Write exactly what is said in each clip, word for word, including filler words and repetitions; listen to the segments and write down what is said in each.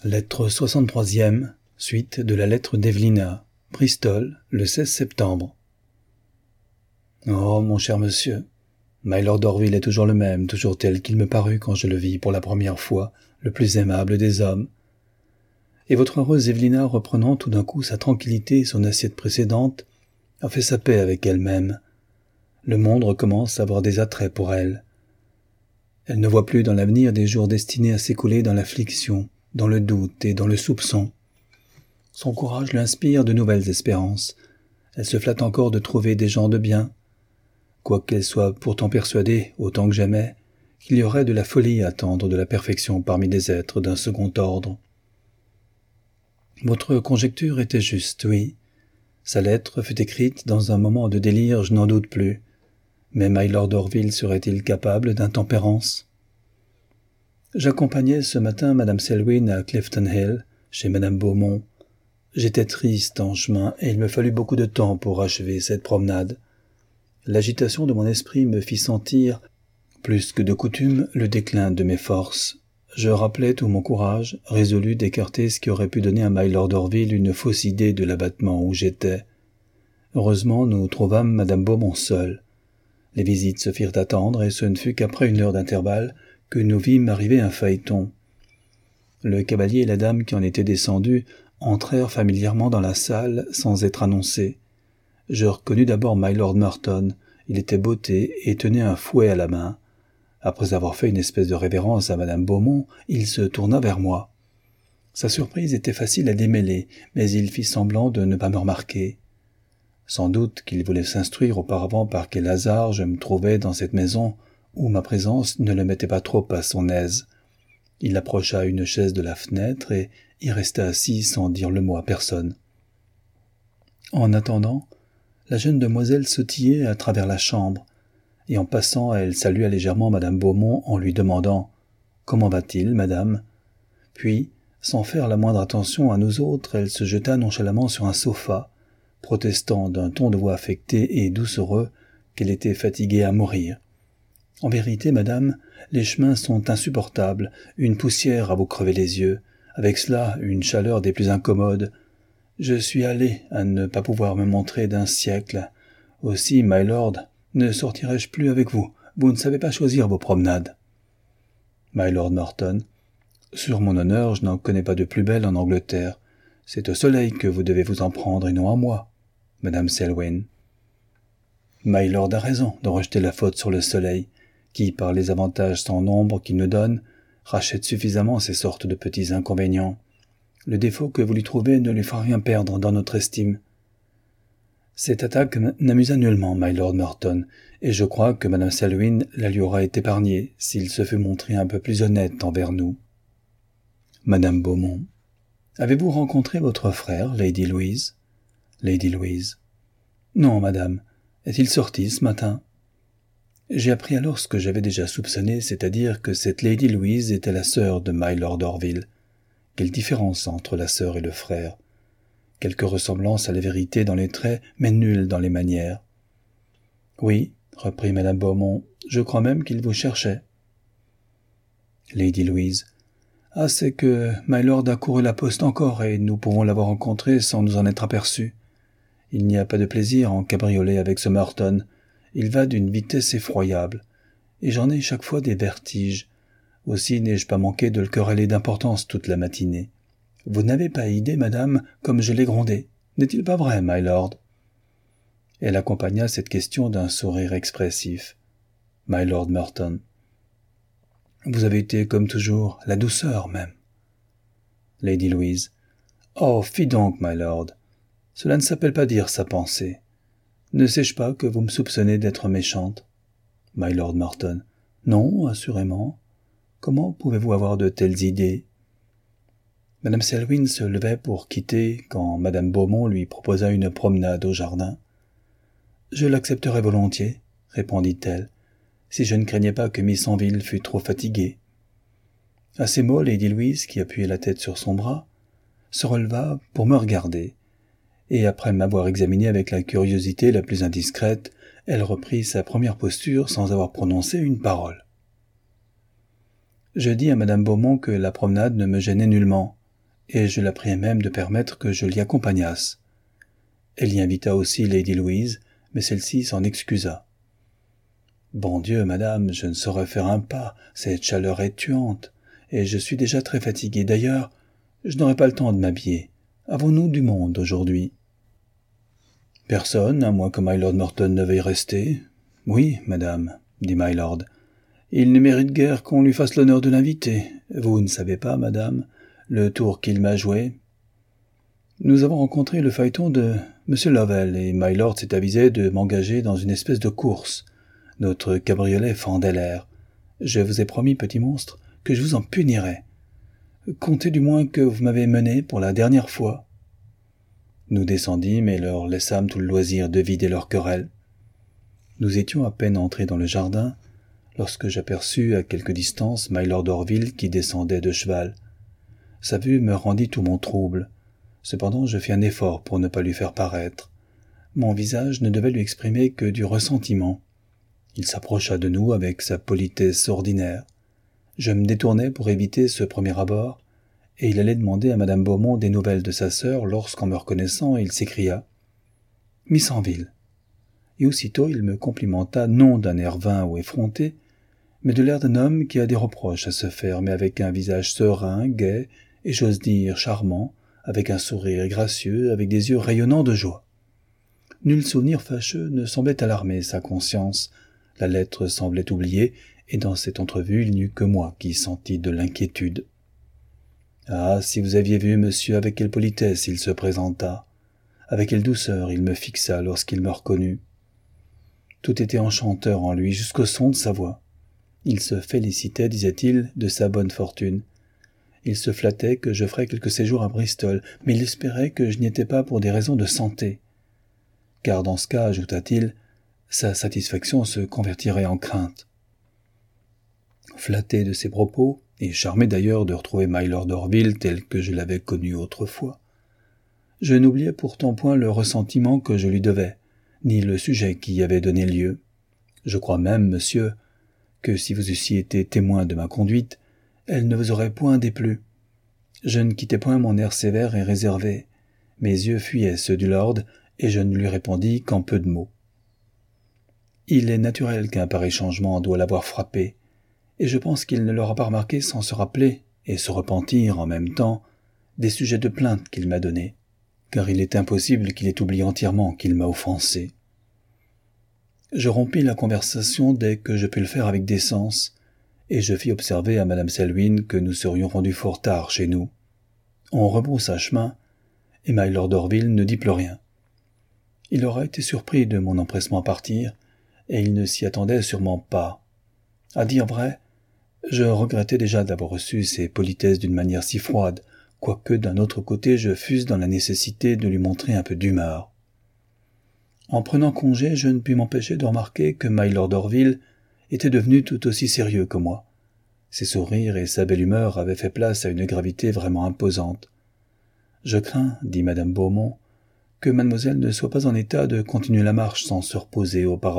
Lettre soixante-troisième, suite de la lettre d'Evelina, Bristol, le seize septembre. Oh, mon cher monsieur, Mylord Orville est toujours le même, toujours tel qu'il me parut quand je le vis pour la première fois, le plus aimable des hommes. Et votre heureuse Evelina, reprenant tout d'un coup sa tranquillité et son assiette précédente, a fait sa paix avec elle-même. Le monde recommence à avoir des attraits pour elle. Elle ne voit plus dans l'avenir des jours destinés à s'écouler dans l'affliction, dans le doute et dans le soupçon. Son courage l'inspire de nouvelles espérances. Elle se flatte encore de trouver des gens de bien, quoiqu'elle soit pourtant persuadée, autant que jamais, qu'il y aurait de la folie à attendre de la perfection parmi des êtres d'un second ordre. Votre conjecture était juste, oui. Sa lettre fut écrite dans un moment de délire, je n'en doute plus. Mais Mylord Orville serait-il capable d'intempérance ? J'accompagnais ce matin Madame Selwyn à Clifton Hill, chez Madame Beaumont. J'étais triste en chemin et il me fallut beaucoup de temps pour achever cette promenade. L'agitation de mon esprit me fit sentir, plus que de coutume, le déclin de mes forces. Je rappelais tout mon courage, résolu d'écarter ce qui aurait pu donner à Mylord Orville une fausse idée de l'abattement où j'étais. Heureusement, nous trouvâmes Madame Beaumont seule. Les visites se firent attendre et ce ne fut qu'après une heure d'intervalle que nous vîmes arriver un phaéton. Le cavalier et la dame qui en étaient descendus entrèrent familièrement dans la salle sans être annoncés. Je reconnus d'abord Mylord Merton. Il était botté et tenait un fouet à la main. Après avoir fait une espèce de révérence à Madame Beaumont, il se tourna vers moi. Sa surprise était facile à démêler, mais il fit semblant de ne pas me remarquer. Sans doute qu'il voulait s'instruire auparavant par quel hasard je me trouvais dans cette maison où ma présence ne le mettait pas trop à son aise. Il approcha une chaise de la fenêtre et y resta assis sans dire le mot à personne. En attendant, la jeune demoiselle sautillait à travers la chambre, et en passant, elle salua légèrement Madame Beaumont en lui demandant « Comment va-t-il, madame ?» Puis, sans faire la moindre attention à nous autres, elle se jeta nonchalamment sur un sofa, protestant d'un ton de voix affecté et doucereux qu'elle était fatiguée à mourir. En vérité, madame, les chemins sont insupportables, une poussière à vous crever les yeux, avec cela une chaleur des plus incommodes. Je suis allé à ne pas pouvoir me montrer d'un siècle. Aussi, my lord, ne sortirai-je plus avec vous, vous ne savez pas choisir vos promenades. Mylord Merton, sur mon honneur, je n'en connais pas de plus belle en Angleterre. C'est au soleil que vous devez vous en prendre et non à moi, Madame Selwyn. Mylord a raison de rejeter la faute sur le soleil, qui, par les avantages sans nombre qu'il nous donne, rachète suffisamment ces sortes de petits inconvénients. Le défaut que vous lui trouvez ne lui fera rien perdre dans notre estime. Cette attaque n'amusa nullement Mylord Merton, et je crois que Madame Selwyn la lui aura été épargnée s'il se fût montré un peu plus honnête envers nous. Madame Beaumont. Avez-vous rencontré votre frère, Lady Louise? Lady Louise. Non, madame. Est-il sorti ce matin? J'ai appris alors ce que j'avais déjà soupçonné, c'est-à-dire que cette Lady Louise était la sœur de Mylord Orville. Quelle différence entre la sœur et le frère. Quelque ressemblance à la vérité dans les traits, mais nulle dans les manières. Oui, reprit Madame Beaumont, je crois même qu'il vous cherchait. Lady Louise. Ah, c'est que Mylord a couru la poste encore et nous pouvons l'avoir rencontré sans nous en être aperçus. Il n'y a pas de plaisir en cabriolet avec ce Merton. Il va d'une vitesse effroyable, et j'en ai chaque fois des vertiges. Aussi n'ai-je pas manqué de le quereller d'importance toute la matinée. Vous n'avez pas idée, madame, comme je l'ai grondé. N'est-il pas vrai, my lord? Elle accompagna cette question d'un sourire expressif. My lord Merton. Vous avez été, comme toujours, la douceur même. Lady Louise. Oh, fi donc, my lord. Cela ne s'appelle pas dire sa pensée. Ne sais-je pas que vous me soupçonnez d'être méchante? Mylord Merton. Non, assurément. Comment pouvez-vous avoir de telles idées? Madame Selwyn se levait pour quitter quand Madame Beaumont lui proposa une promenade au jardin. Je l'accepterais volontiers, répondit-elle, si je ne craignais pas que Miss Anville fût trop fatiguée. À ces mots, Lady Louise, qui appuyait la tête sur son bras, se releva pour me regarder, et après m'avoir examiné avec la curiosité la plus indiscrète, elle reprit sa première posture sans avoir prononcé une parole. Je dis à Madame Beaumont que la promenade ne me gênait nullement. et je la priai même de permettre que je l'y accompagnasse. Elle y invita aussi Lady Louise, mais celle-ci s'en excusa. « Bon Dieu, madame, je ne saurais faire un pas, cette chaleur est tuante, et je suis déjà très fatigué. D'ailleurs, je n'aurai pas le temps de m'habiller. Avons-nous du monde aujourd'hui ?»« Personne, à moins que Mylord Morton ne veuille rester. »« Oui, madame, » dit Mylord. « Il ne mérite guère qu'on lui fasse l'honneur de l'inviter. Vous ne savez pas, madame, le tour qu'il m'a joué. Nous avons rencontré le phaéton de M. Lovell, et Mylord s'est avisé de m'engager dans une espèce de course. Notre cabriolet fendait l'air. Je vous ai promis, petit monstre, que je vous en punirais. Comptez du moins que vous m'avez mené pour la dernière fois. » Nous descendîmes et leur laissâmes tout le loisir de vider leur querelle. Nous étions à peine entrés dans le jardin, lorsque j'aperçus à quelque distance Mylord Orville qui descendait de cheval. Sa vue me rendit tout mon trouble. Cependant je fis un effort pour ne pas lui faire paraître. Mon visage ne devait lui exprimer que du ressentiment. Il s'approcha de nous avec sa politesse ordinaire. Je me détournai pour éviter ce premier abord, et il allait demander à madame Beaumont des nouvelles de sa sœur lorsqu'en me reconnaissant, il s'écria « Miss Anville !» Et aussitôt il me complimenta non d'un air vain ou effronté, mais de l'air d'un homme qui a des reproches à se faire, mais avec un visage serein, gai, et j'ose dire charmant, avec un sourire gracieux, avec des yeux rayonnants de joie. Nul souvenir fâcheux ne semblait alarmer sa conscience. La lettre semblait oubliée, et dans cette entrevue, il n'y eut que moi qui sentis de l'inquiétude. Ah, si vous aviez vu monsieur avec quelle politesse il se présenta, avec quelle douceur il me fixa lorsqu'il me reconnut. Tout était enchanteur en lui, jusqu'au son de sa voix. Il se félicitait, disait-il, de sa bonne fortune. Il se flattait que je ferais quelques séjours à Bristol, mais il espérait que je n'y étais pas pour des raisons de santé. Car dans ce cas, ajouta-t-il, sa satisfaction se convertirait en crainte. Flatté de ses propos, et charmé d'ailleurs de retrouver Mylord Orville tel que je l'avais connu autrefois, je n'oubliais pourtant point le ressentiment que je lui devais, ni le sujet qui y avait donné lieu. Je crois même, monsieur, que si vous eussiez été témoin de ma conduite, elle ne vous aurait point déplu. Je ne quittais point mon air sévère et réservé. Mes yeux fuyaient ceux du lord, et je ne lui répondis qu'en peu de mots. Il est naturel qu'un pareil changement doit l'avoir frappé, et je pense qu'il ne l'aura pas remarqué sans se rappeler, et se repentir en même temps, des sujets de plainte qu'il m'a donnés, car il est impossible qu'il ait oublié entièrement qu'il m'a offensé. Je rompis la conversation dès que je pus le faire avec décence, et je fis observer à madame Selwyn que nous serions rendus fort tard chez nous. On rebroussa chemin, et Mylord Orville ne dit plus rien. Il aura été surpris de mon empressement à partir, et il ne s'y attendait sûrement pas. À dire vrai, je regrettais déjà d'avoir reçu ses politesses d'une manière si froide, quoique d'un autre côté je fusse dans la nécessité de lui montrer un peu d'humeur. En prenant congé, je ne pus m'empêcher de remarquer que Mylord Orville était devenu tout aussi sérieux que moi. Ses sourires et sa belle humeur avaient fait place à une gravité vraiment imposante. « Je crains, dit madame Beaumont, que mademoiselle ne soit pas en état de continuer la marche sans se reposer auparavant. »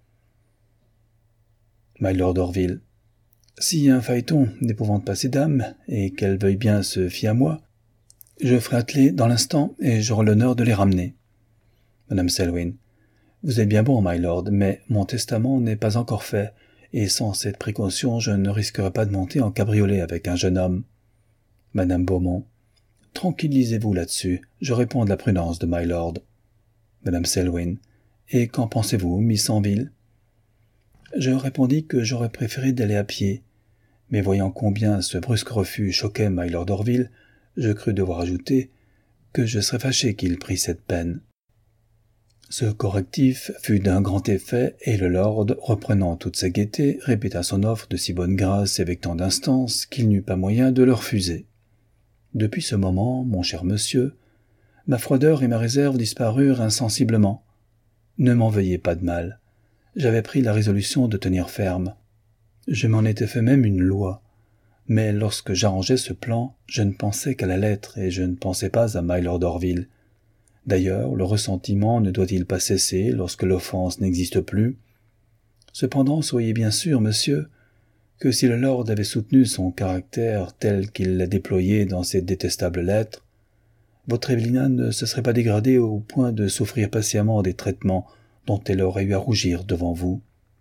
Mylord Orville. « Si un phaéton n'épouvante pas ces dames, et qu'elles veuillent bien se fier à moi, je ferai atteler dans l'instant, et j'aurai l'honneur de les ramener. » Madame Selwyn. « Vous êtes bien bon, Mylord, mais mon testament n'est pas encore fait, et sans cette précaution, je ne risquerai pas de monter en cabriolet avec un jeune homme. » Madame Beaumont. « Tranquillisez-vous là-dessus, je réponds de la prudence de Mylord. » Madame Selwyn. « Et qu'en pensez-vous, Miss Anville ?» Je répondis que j'aurais préféré d'aller à pied, mais voyant combien ce brusque refus choquait Mylord Orville, je crus devoir ajouter que je serais fâché qu'il prît cette peine. Ce correctif fut d'un grand effet, et le lord, reprenant toute sa gaieté, répéta son offre de si bonne grâce et avec tant d'instance qu'il n'eut pas moyen de le refuser. Depuis ce moment, mon cher monsieur, ma froideur et ma réserve disparurent insensiblement. Ne m'en veuillez pas de mal. J'avais pris la résolution de tenir ferme. Je m'en étais fait même une loi. Mais lorsque j'arrangeais ce plan, je ne pensais qu'à la lettre et je ne pensais pas à Mylord Orville. D'ailleurs, le ressentiment ne doit-il pas cesser lorsque l'offense n'existe plus? Cependant, soyez bien sûr, monsieur, que si le lord avait soutenu son caractère tel qu'il l'a déployé dans ces détestables lettres, votre Evelina ne se serait pas dégradée au point de souffrir patiemment des traitements dont elle aurait eu à rougir devant vous.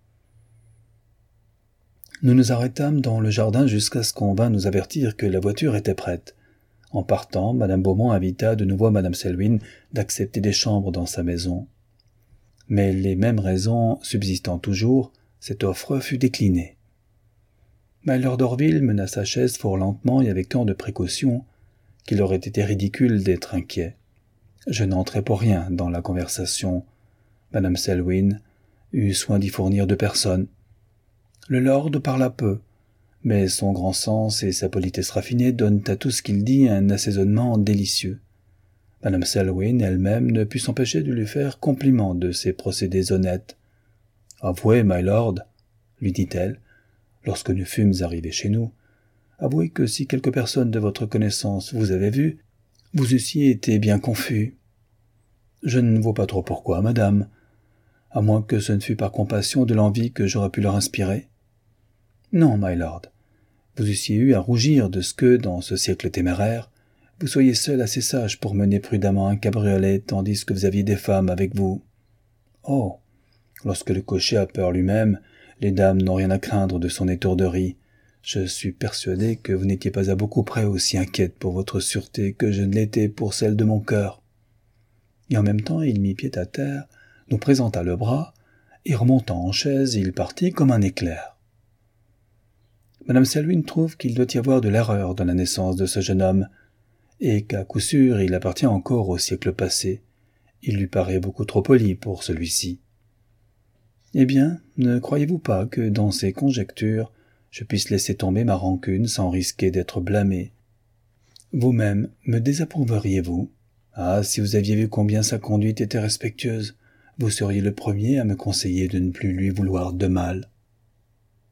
Nous nous arrêtâmes dans le jardin jusqu'à ce qu'on vînt nous avertir que la voiture était prête. En partant, Madame Beaumont invita de nouveau Madame Selwyn d'accepter des chambres dans sa maison. Mais les mêmes raisons subsistant toujours, cette offre fut déclinée. Mylord Orville mena sa chaise fort lentement et avec tant de précaution qu'il aurait été ridicule d'être inquiet. Je n'entrai pour rien dans la conversation. Madame Selwyn eut soin d'y fournir de personne. Le lord parla peu, mais son grand sens et sa politesse raffinée donnent à tout ce qu'il dit un assaisonnement délicieux. Madame Selwyn elle-même ne put s'empêcher de lui faire compliment de ses procédés honnêtes. « Avouez, my lord, lui dit-elle, lorsque nous fûmes arrivés chez nous, avouez que si quelque personne de votre connaissance vous avait vu, vous eussiez été bien confus. Je ne vois pas trop pourquoi, madame, à moins que ce ne fût par compassion de l'envie que j'aurais pu leur inspirer. Non, my lord, vous eussiez eu à rougir de ce que, dans ce siècle téméraire, vous soyez seul assez sage pour mener prudemment un cabriolet tandis que vous aviez des femmes avec vous. Oh, lorsque le cocher a peur lui-même, les dames n'ont rien à craindre de son étourderie. Je suis persuadé que vous n'étiez pas à beaucoup près aussi inquiète pour votre sûreté que je ne l'étais pour celle de mon cœur. Et en même temps, il mit pied à terre, nous présenta le bras, et remontant en chaise, il partit comme un éclair. Madame Selwyn trouve qu'il doit y avoir de l'erreur dans la naissance de ce jeune homme, et qu'à coup sûr il appartient encore au siècle passé. Il lui paraît beaucoup trop poli pour celui-ci. Eh bien, ne croyez-vous pas que dans ces conjectures, je puisse laisser tomber ma rancune sans risquer d'être blâmé? Vous-même, me désapprouveriez-vous? Ah, si vous aviez vu combien sa conduite était respectueuse, vous seriez le premier à me conseiller de ne plus lui vouloir de mal.